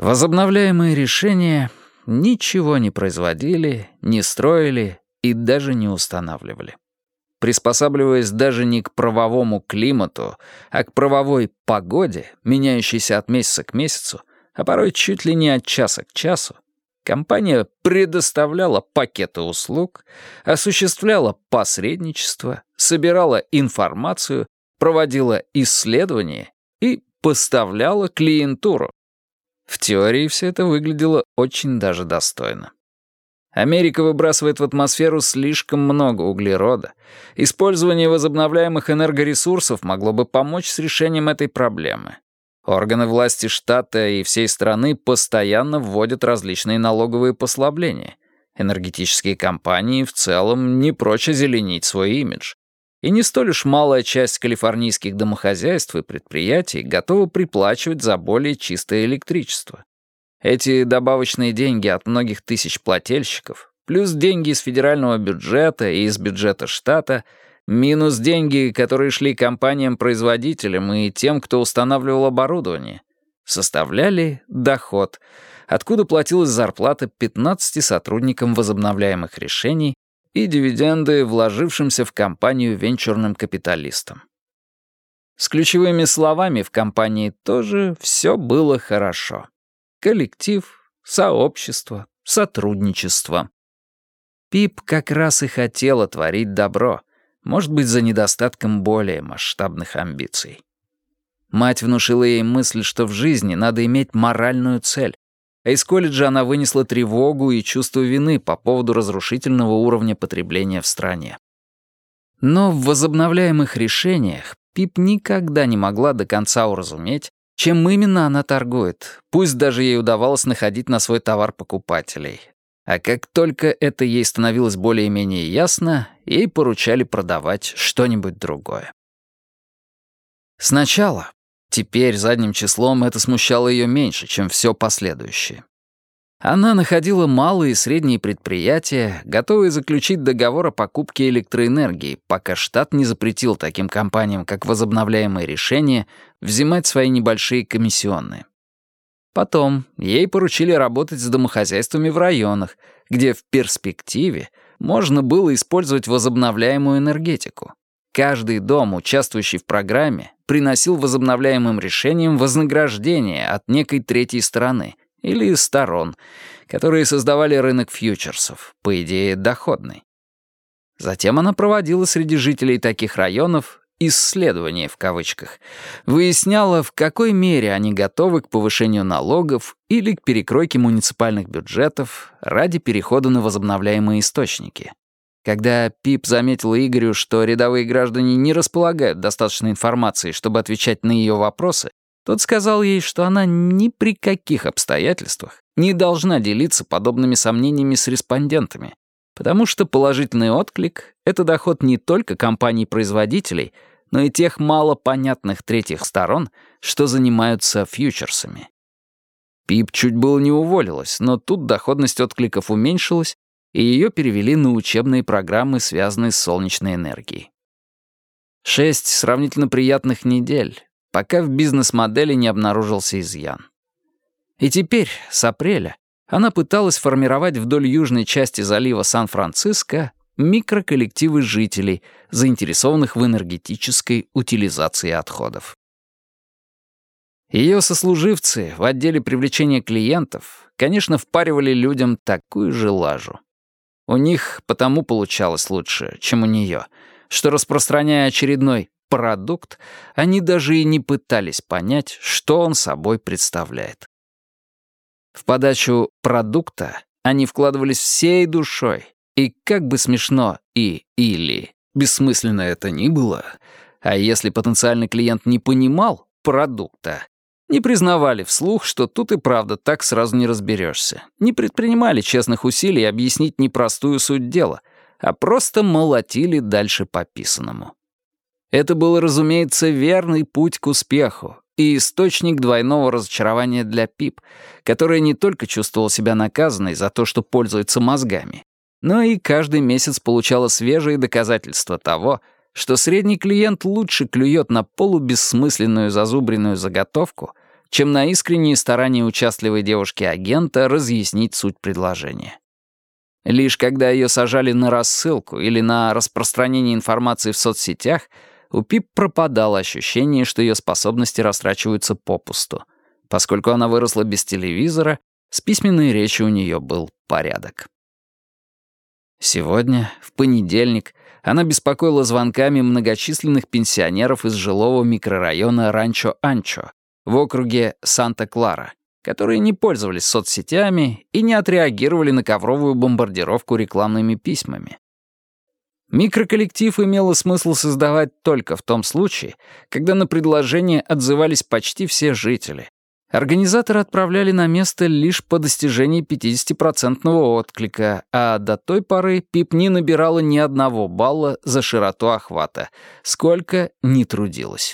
Возобновляемые решения ничего не производили, не строили и даже не устанавливали. Приспосабливаясь даже не к правовому климату, а к правовой погоде, меняющейся от месяца к месяцу, а порой чуть ли не от часа к часу, компания предоставляла пакеты услуг, осуществляла посредничество, собирала информацию, проводила исследования и поставляла клиентуру. В теории все это выглядело очень даже достойно. Америка выбрасывает в атмосферу слишком много углерода. Использование возобновляемых энергоресурсов могло бы помочь с решением этой проблемы. Органы власти штата и всей страны постоянно вводят различные налоговые послабления. Энергетические компании в целом не прочь озеленить свой имидж. И не столь уж малая часть калифорнийских домохозяйств и предприятий готова приплачивать за более чистое электричество. Эти добавочные деньги от многих тысяч плательщиков, плюс деньги из федерального бюджета и из бюджета штата, минус деньги, которые шли компаниям-производителям и тем, кто устанавливал оборудование, составляли доход, откуда платилась зарплата 15 сотрудникам возобновляемых решений и дивиденды вложившимся в компанию венчурным капиталистам. С ключевыми словами в компании тоже все было хорошо. Коллектив, сообщество, сотрудничество. Пип как раз и хотела творить добро, может быть, за недостатком более масштабных амбиций. Мать внушила ей мысль, что в жизни надо иметь моральную цель, а из колледжа она вынесла тревогу и чувство вины по поводу разрушительного уровня потребления в стране. Но в возобновляемых решениях Пип никогда не могла до конца уразуметь, чем именно она торгует, пусть даже ей удавалось находить на свой товар покупателей. А как только это ей становилось более-менее ясно, ей поручали продавать что-нибудь другое. Сначала, теперь задним числом это смущало ее меньше, чем все последующее. Она находила малые и средние предприятия, готовые заключить договор о покупке электроэнергии, пока штат не запретил таким компаниям, как возобновляемые решения, взимать свои небольшие комиссионные. Потом ей поручили работать с домохозяйствами в районах, где в перспективе можно было использовать возобновляемую энергетику. Каждый дом, участвующий в программе, приносил возобновляемым решениям вознаграждение от некой третьей стороны или сторон, которые создавали рынок фьючерсов, по идее, доходный. Затем она проводила среди жителей таких районов «исследования» в кавычках, выясняла, в какой мере они готовы к повышению налогов или к перекройке муниципальных бюджетов ради перехода на возобновляемые источники. Когда Пип заметила Игорю, что рядовые граждане не располагают достаточной информацией, чтобы отвечать на ее вопросы, тот сказал ей, что она ни при каких обстоятельствах не должна делиться подобными сомнениями с респондентами, потому что положительный отклик — это доход не только компаний-производителей, но и тех малопонятных третьих сторон, что занимаются фьючерсами. Пип чуть было не уволилась, но тут доходность откликов уменьшилась, и ее перевели на учебные программы, связанные с солнечной энергией. 6 сравнительно приятных недель, пока в бизнес-модели не обнаружился изъян. И теперь, с апреля, она пыталась формировать вдоль южной части залива Сан-Франциско микроколлективы жителей, заинтересованных в энергетической утилизации отходов. Ее сослуживцы в отделе привлечения клиентов, конечно, впаривали людям такую же лажу. У них потому получалось лучше, чем у нее, что, распространяя очередной продукт, они даже и не пытались понять, что он собой представляет. В подачу продукта они вкладывались всей душой, и как бы смешно или бессмысленно это ни было, а если потенциальный клиент не понимал продукта, не признавали вслух, что тут и правда так сразу не разберешься, не предпринимали честных усилий объяснить непростую суть дела, а просто молотили дальше по писанному. Это был, разумеется, верный путь к успеху и источник двойного разочарования для Пип, которая не только чувствовала себя наказанной за то, что пользуется мозгами, но и каждый месяц получала свежие доказательства того, что средний клиент лучше клюет на полубессмысленную зазубренную заготовку, чем на искренние старания участливой девушки-агента разъяснить суть предложения. Лишь когда ее сажали на рассылку или на распространение информации в соцсетях, у Пип пропадало ощущение, что ее способности растрачиваются попусту. Поскольку она выросла без телевизора, с письменной речью у нее был порядок. Сегодня, в понедельник, она беспокоила звонками многочисленных пенсионеров из жилого микрорайона Ранчо-Анчо в округе Санта-Клара, которые не пользовались соцсетями и не отреагировали на ковровую бомбардировку рекламными письмами. Микроколлектив имело смысл создавать только в том случае, когда на предложение отзывались почти все жители. Организаторы отправляли на место лишь по достижении 50% отклика, а до той поры Пип не набирала ни одного балла за широту охвата, сколько ни трудилась.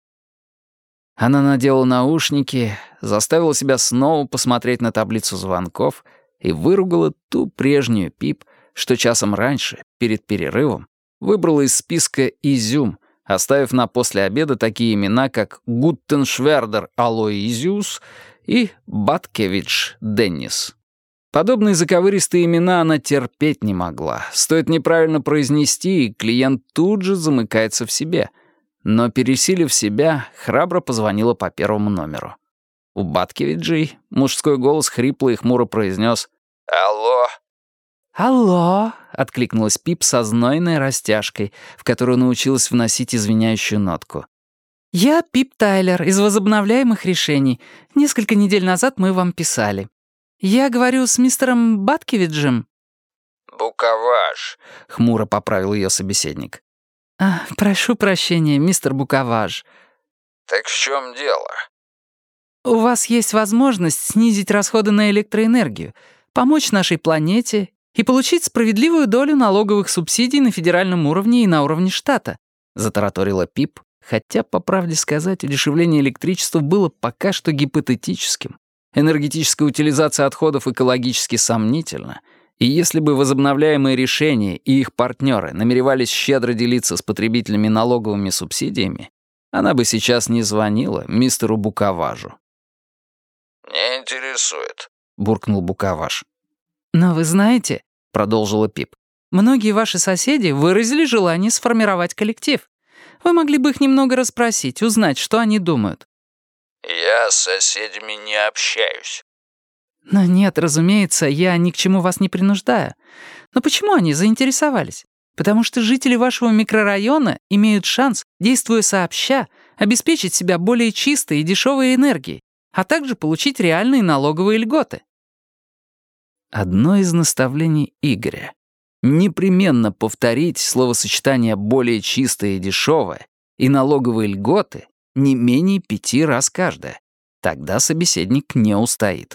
Она надела наушники, заставила себя снова посмотреть на таблицу звонков и выругала ту прежнюю Пип, что часом раньше, перед перерывом, выбрала из списка «Изюм», оставив на после обеда такие имена, как Гуттеншвердер Алоизиус и Баткевич Деннис. Подобные заковыристые имена она терпеть не могла. Стоит неправильно произнести, и клиент тут же замыкается в себе. Но, пересилив себя, храбро позвонила по первому номеру. У Баткевиджей мужской голос хрипло и хмуро произнес «Алло». «Алло», — откликнулась Пип со знойной растяжкой, в которую научилась вносить извиняющую нотку. «Я Пип Тайлер из возобновляемых решений. Несколько недель назад мы вам писали. Я говорю с мистером Баткевиджем». «Буковаж», — хмуро поправил ее собеседник. «Прошу прощения, мистер Буковаж». «Так в чем дело?» «У вас есть возможность снизить расходы на электроэнергию, помочь нашей планете и получить справедливую долю налоговых субсидий на федеральном уровне и на уровне штата», — затараторила Пип, хотя, по правде сказать, удешевление электричества было пока что гипотетическим. Энергетическая утилизация отходов экологически сомнительна, и если бы возобновляемые решения и их партнеры намеревались щедро делиться с потребителями налоговыми субсидиями, она бы сейчас не звонила мистеру Буковажу. «Не интересует», — буркнул Буковаж. «Но вы знаете», — продолжила Пип, «многие ваши соседи выразили желание сформировать коллектив. Вы могли бы их немного расспросить, узнать, что они думают». «Я с соседями не общаюсь». «Но нет, разумеется, я ни к чему вас не принуждаю. Но почему они заинтересовались? Потому что жители вашего микрорайона имеют шанс, действуя сообща, обеспечить себя более чистой и дешевой энергией, а также получить реальные налоговые льготы». Одно из наставлений Игоря — непременно повторить словосочетание «более чистое и дешевое» и налоговые льготы не менее 5 раз каждое. Тогда собеседник не устоит.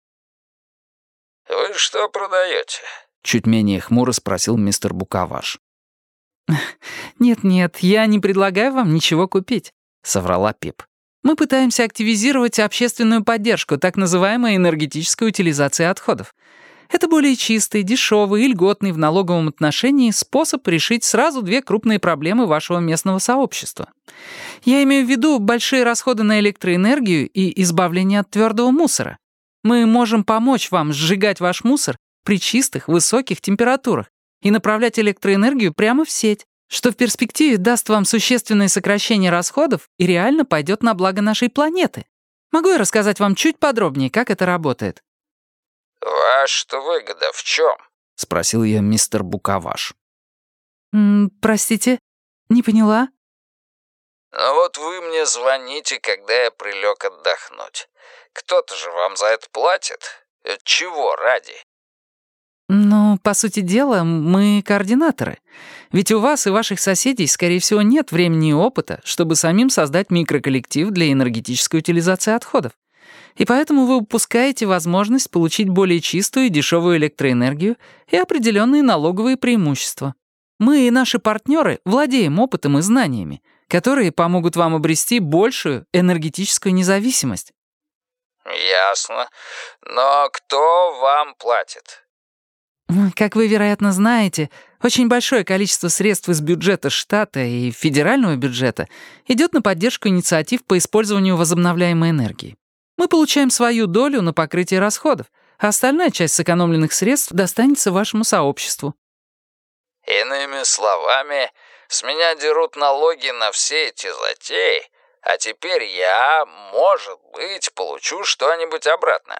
«Вы что продаете?» — чуть менее хмуро спросил мистер Буковаж. «Нет-нет, я не предлагаю вам ничего купить», — соврала Пип. «Мы пытаемся активизировать общественную поддержку так называемой энергетической утилизации отходов. Это более чистый, дешевый и льготный в налоговом отношении способ решить сразу 2 крупные проблемы вашего местного сообщества. Я имею в виду большие расходы на электроэнергию и избавление от твердого мусора. Мы можем помочь вам сжигать ваш мусор при чистых, высоких температурах и направлять электроэнергию прямо в сеть, что в перспективе даст вам существенное сокращение расходов и реально пойдет на благо нашей планеты. Могу я рассказать вам чуть подробнее, как это работает?» «Ваша выгода в чем?» — спросил ее мистер Буковаж. «Простите, не поняла?» «Ну вот вы мне звоните, когда я прилег отдохнуть. Кто-то же вам за это платит. Чего ради?» «Ну, по сути дела, мы координаторы. Ведь у вас и ваших соседей, скорее всего, нет времени и опыта, чтобы самим создать микроколлектив для энергетической утилизации отходов. И поэтому вы упускаете возможность получить более чистую и дешевую электроэнергию и определенные налоговые преимущества. Мы и наши партнеры владеем опытом и знаниями, которые помогут вам обрести большую энергетическую независимость». «Ясно. Но кто вам платит?» Как вы, вероятно, знаете, очень большое количество средств из бюджета штата и федерального бюджета идет на поддержку инициатив по использованию возобновляемой энергии. Мы получаем свою долю на покрытие расходов, а остальная часть сэкономленных средств достанется вашему сообществу». Иными словами, с меня дерут налоги на все эти затеи, а теперь я, может быть, получу что-нибудь обратно.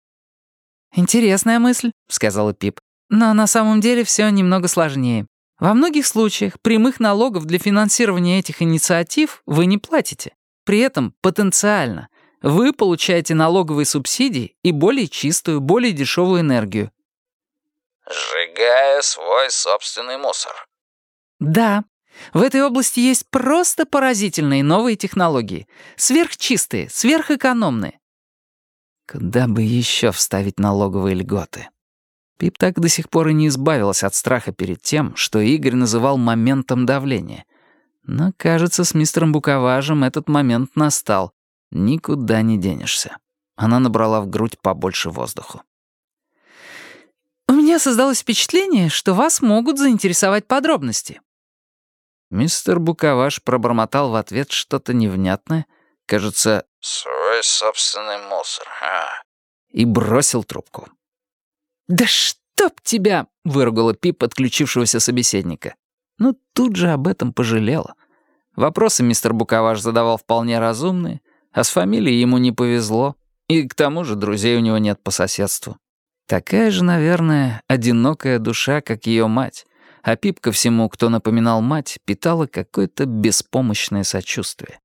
«Интересная мысль», — сказала Пип. «Но на самом деле все немного сложнее. Во многих случаях прямых налогов для финансирования этих инициатив вы не платите. При этом потенциально вы получаете налоговые субсидии и более чистую, более дешевую энергию». «Сжигая свой собственный мусор». Да, в этой области есть просто поразительные новые технологии. Сверхчистые, сверхэкономные. Куда бы еще вставить налоговые льготы? Пип так до сих пор и не избавилась от страха перед тем, что Игорь называл моментом давления. Но, кажется, с мистером Буковажем этот момент настал. Никуда не денешься. Она набрала в грудь побольше воздуху. «У меня создалось впечатление, что вас могут заинтересовать подробности». Мистер Буковаж пробормотал в ответ что-то невнятное, кажется, «Свой собственный мусор, и бросил трубку. «Да чтоб тебя!» — выругала Пип подключившегося собеседника. Но тут же об этом пожалела. Вопросы мистер Буковаж задавал вполне разумные, а с фамилией ему не повезло, и к тому же друзей у него нет по соседству. Такая же, наверное, одинокая душа, как ее мать, а Пип ко всему, кто напоминал мать, питала какое-то беспомощное сочувствие.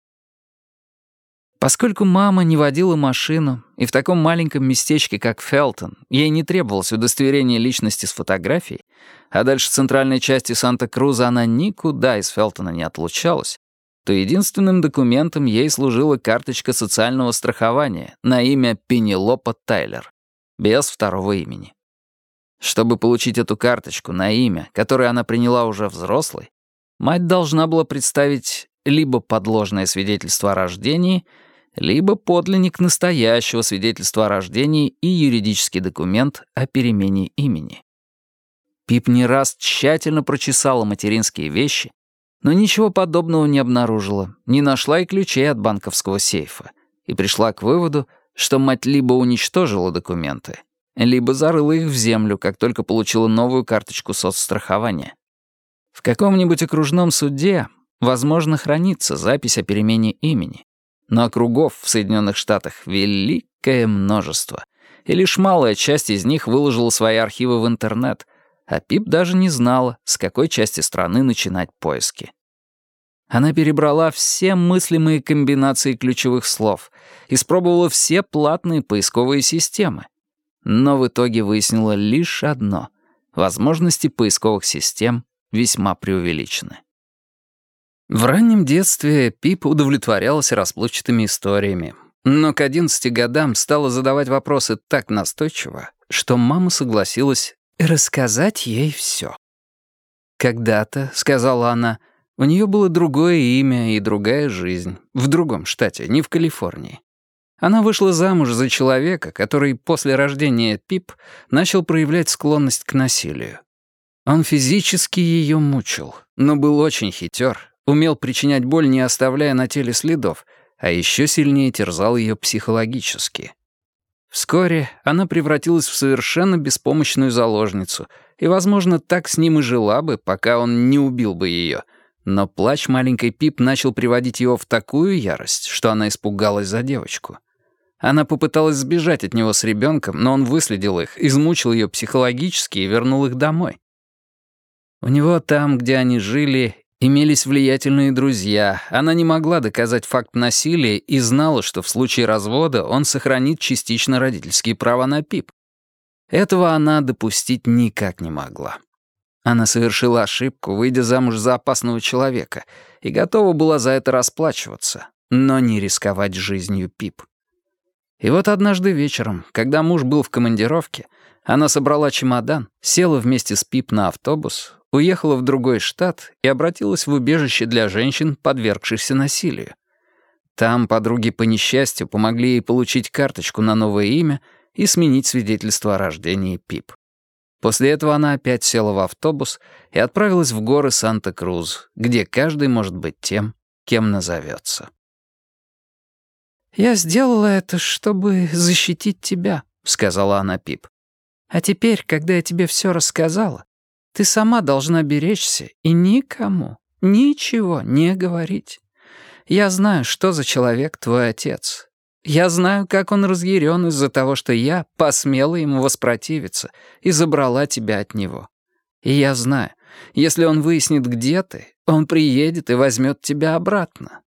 Поскольку мама не водила машину, и в таком маленьком местечке, как Фелтон, ей не требовалось удостоверение личности с фотографией, а дальше центральной части Санта-Круза она никуда из Фелтона не отлучалась, то единственным документом ей служила карточка социального страхования на имя Пенелопа Тайлер, без второго имени. Чтобы получить эту карточку на имя, которое она приняла уже взрослой, мать должна была представить либо подложное свидетельство о рождении, либо подлинник настоящего свидетельства о рождении и юридический документ о перемене имени. Пип не раз тщательно прочесала материнские вещи, но ничего подобного не обнаружила, не нашла и ключей от банковского сейфа, и пришла к выводу, что мать либо уничтожила документы, либо зарыла их в землю, как только получила новую карточку соцстрахования. В каком-нибудь окружном суде, возможно, хранится запись о перемене имени, но округов в Соединенных Штатах великое множество, и лишь малая часть из них выложила свои архивы в интернет, а Пип даже не знала, с какой части страны начинать поиски. Она перебрала все мыслимые комбинации ключевых слов, испробовала все платные поисковые системы, но в итоге выяснила лишь одно — возможности поисковых систем весьма преувеличены. В раннем детстве Пип удовлетворялась расплывчатыми историями, но к 11 годам стала задавать вопросы так настойчиво, что мама согласилась рассказать ей все. «Когда-то, — сказала она, — у нее было другое имя и другая жизнь, в другом штате, не в Калифорнии. Она вышла замуж за человека, который после рождения Пип начал проявлять склонность к насилию. Он физически ее мучил, но был очень хитер, умел причинять боль, не оставляя на теле следов, а еще сильнее терзал ее психологически. Вскоре она превратилась в совершенно беспомощную заложницу, и, возможно, так с ним и жила бы, пока он не убил бы ее. Но плач маленькой Пип начал приводить его в такую ярость, что она испугалась за девочку. Она попыталась сбежать от него с ребенком, но он выследил их, измучил ее психологически и вернул их домой. У него там, где они жили, имелись влиятельные друзья. Она не могла доказать факт насилия и знала, что в случае развода он сохранит частично родительские права на Пип. Этого она допустить никак не могла. Она совершила ошибку, выйдя замуж за опасного человека, и готова была за это расплачиваться, но не рисковать жизнью Пип. И вот однажды вечером, когда муж был в командировке, она собрала чемодан, села вместе с Пип на автобус, уехала в другой штат и обратилась в убежище для женщин, подвергшихся насилию. Там подруги по несчастью помогли ей получить карточку на новое имя и сменить свидетельство о рождении Пип. После этого она опять села в автобус и отправилась в горы Санта-Крус, где каждый может быть тем, кем назовется. «Я сделала это, чтобы защитить тебя», — сказала она Пип. «А теперь, когда я тебе все рассказала, ты сама должна беречься и никому ничего не говорить. Я знаю, что за человек твой отец. Я знаю, как он разъярен из-за того, что я посмела ему воспротивиться и забрала тебя от него. И я знаю, если он выяснит, где ты, он приедет и возьмет тебя обратно».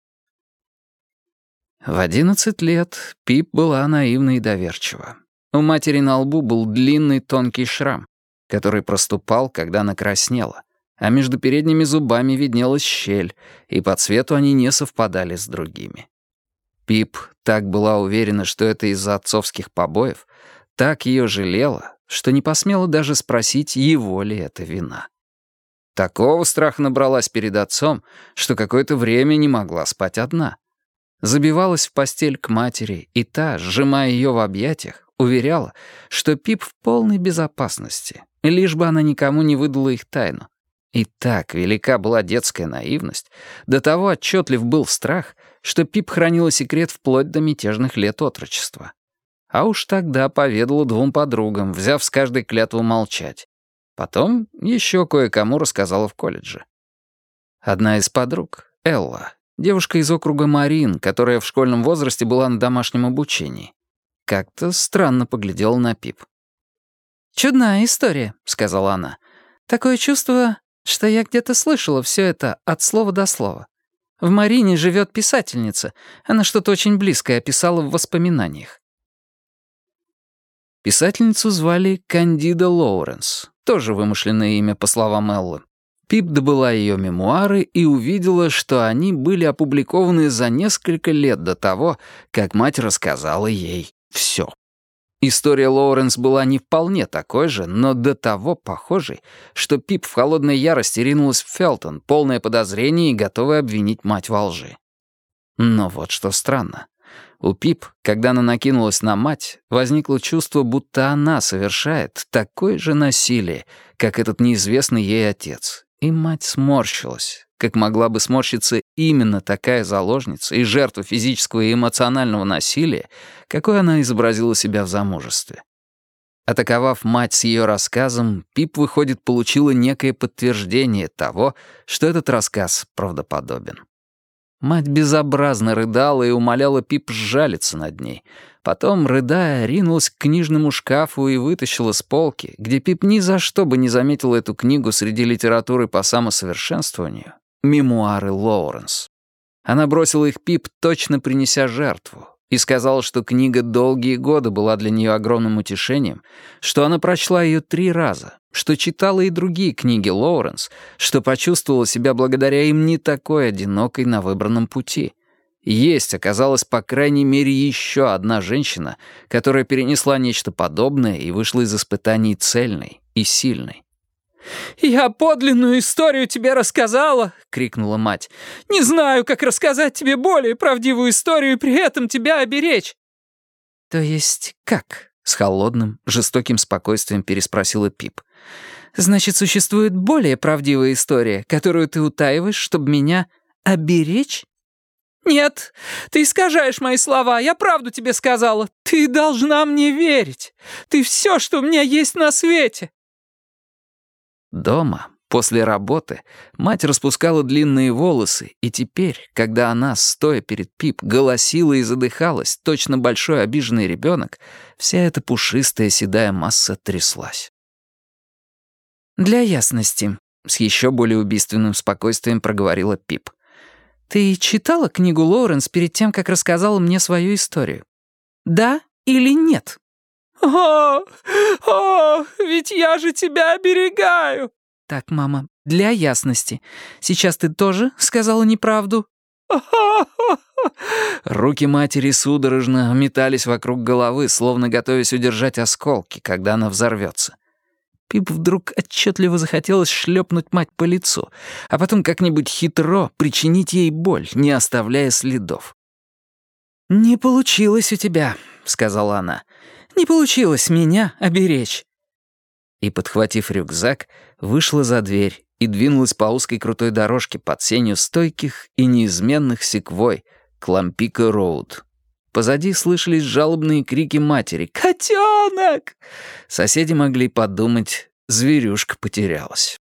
В 11 лет Пип была наивна и доверчива. У матери на лбу был длинный тонкий шрам, который проступал, когда она краснела, а между передними зубами виднелась щель, и по цвету они не совпадали с другими. Пип так была уверена, что это из-за отцовских побоев, так ее жалела, что не посмела даже спросить, его ли это вина. Такого страха набралась перед отцом, что какое-то время не могла спать одна. Забивалась в постель к матери, и та, сжимая ее в объятиях, уверяла, что Пип в полной безопасности, лишь бы она никому не выдала их тайну. И так велика была детская наивность, до того отчетлив был страх, что Пип хранила секрет вплоть до мятежных лет отрочества. А уж тогда поведала 2 подругам, взяв с каждой клятву молчать. Потом еще кое-кому рассказала в колледже. Одна из подруг, Элла, девушка из округа Марин, которая в школьном возрасте была на домашнем обучении, как-то странно поглядела на Пип. «Чудная история», — сказала она. «Такое чувство, что я где-то слышала все это от слова до слова. В Марине живет писательница. Она что-то очень близкое описала в воспоминаниях». Писательницу звали Кандида Лоуренс, тоже вымышленное имя, по словам Эллы. Пип добыла ее мемуары и увидела, что они были опубликованы за несколько лет до того, как мать рассказала ей все. История Лоуренс была не вполне такой же, но до того похожей, что Пип в холодной ярости ринулась в Фелтон, полное подозрений и готовая обвинить мать во лжи. Но вот что странно. У Пип, когда она накинулась на мать, возникло чувство, будто она совершает такое же насилие, как этот неизвестный ей отец. И мать сморщилась, как могла бы сморщиться именно такая заложница и жертва физического и эмоционального насилия, какой она изобразила себя в замужестве. Атаковав мать с ее рассказом, Пип, выходит, получила некое подтверждение того, что этот рассказ правдоподобен. Мать безобразно рыдала и умоляла Пип сжалиться над ней. Потом, рыдая, ринулась к книжному шкафу и вытащила с полки, где Пип ни за что бы не заметила эту книгу среди литературы по самосовершенствованию, мемуары Лоуренс. Она бросила их Пип, точно принеся жертву, и сказала, что книга долгие годы была для нее огромным утешением, что она прочла ее 3 раза, что читала и другие книги Лоуренс, что почувствовала себя благодаря им не такой одинокой на выбранном пути. Есть оказалась, по крайней мере, еще одна женщина, которая перенесла нечто подобное и вышла из испытаний цельной и сильной. «Я подлинную историю тебе рассказала!» — крикнула мать. «Не знаю, как рассказать тебе более правдивую историю и при этом тебя оберечь!» «То есть как?» — с холодным, жестоким спокойствием переспросила Пип. «Значит, существует более правдивая история, которую ты утаиваешь, чтобы меня оберечь?» «Нет, ты искажаешь мои слова, я правду тебе сказала. Ты должна мне верить. Ты все, что у меня есть на свете». Дома, после работы, мать распускала длинные волосы, и теперь, когда она, стоя перед Пип, голосила и задыхалась, точно большой обиженный ребенок, вся эта пушистая седая масса тряслась. «Для ясности», — с еще более убийственным спокойствием проговорила Пип. «Ты читала книгу Лоуренс перед тем, как рассказала мне свою историю? Да или нет?» Ведь я же тебя оберегаю!» «Так, мама, для ясности. Сейчас ты тоже сказала неправду?» Руки матери судорожно метались вокруг головы, словно готовясь удержать осколки, когда она взорвется. Пип вдруг отчетливо захотелось шлепнуть мать по лицу, а потом как-нибудь хитро причинить ей боль, не оставляя следов. «Не получилось у тебя», — сказала она. «Не получилось меня оберечь». И, подхватив рюкзак, вышла за дверь и двинулась по узкой крутой дорожке под сенью стойких и неизменных секвой к Лампико-Роуд. Позади слышались жалобные крики матери «Котенок!». Соседи могли подумать, зверюшка потерялась.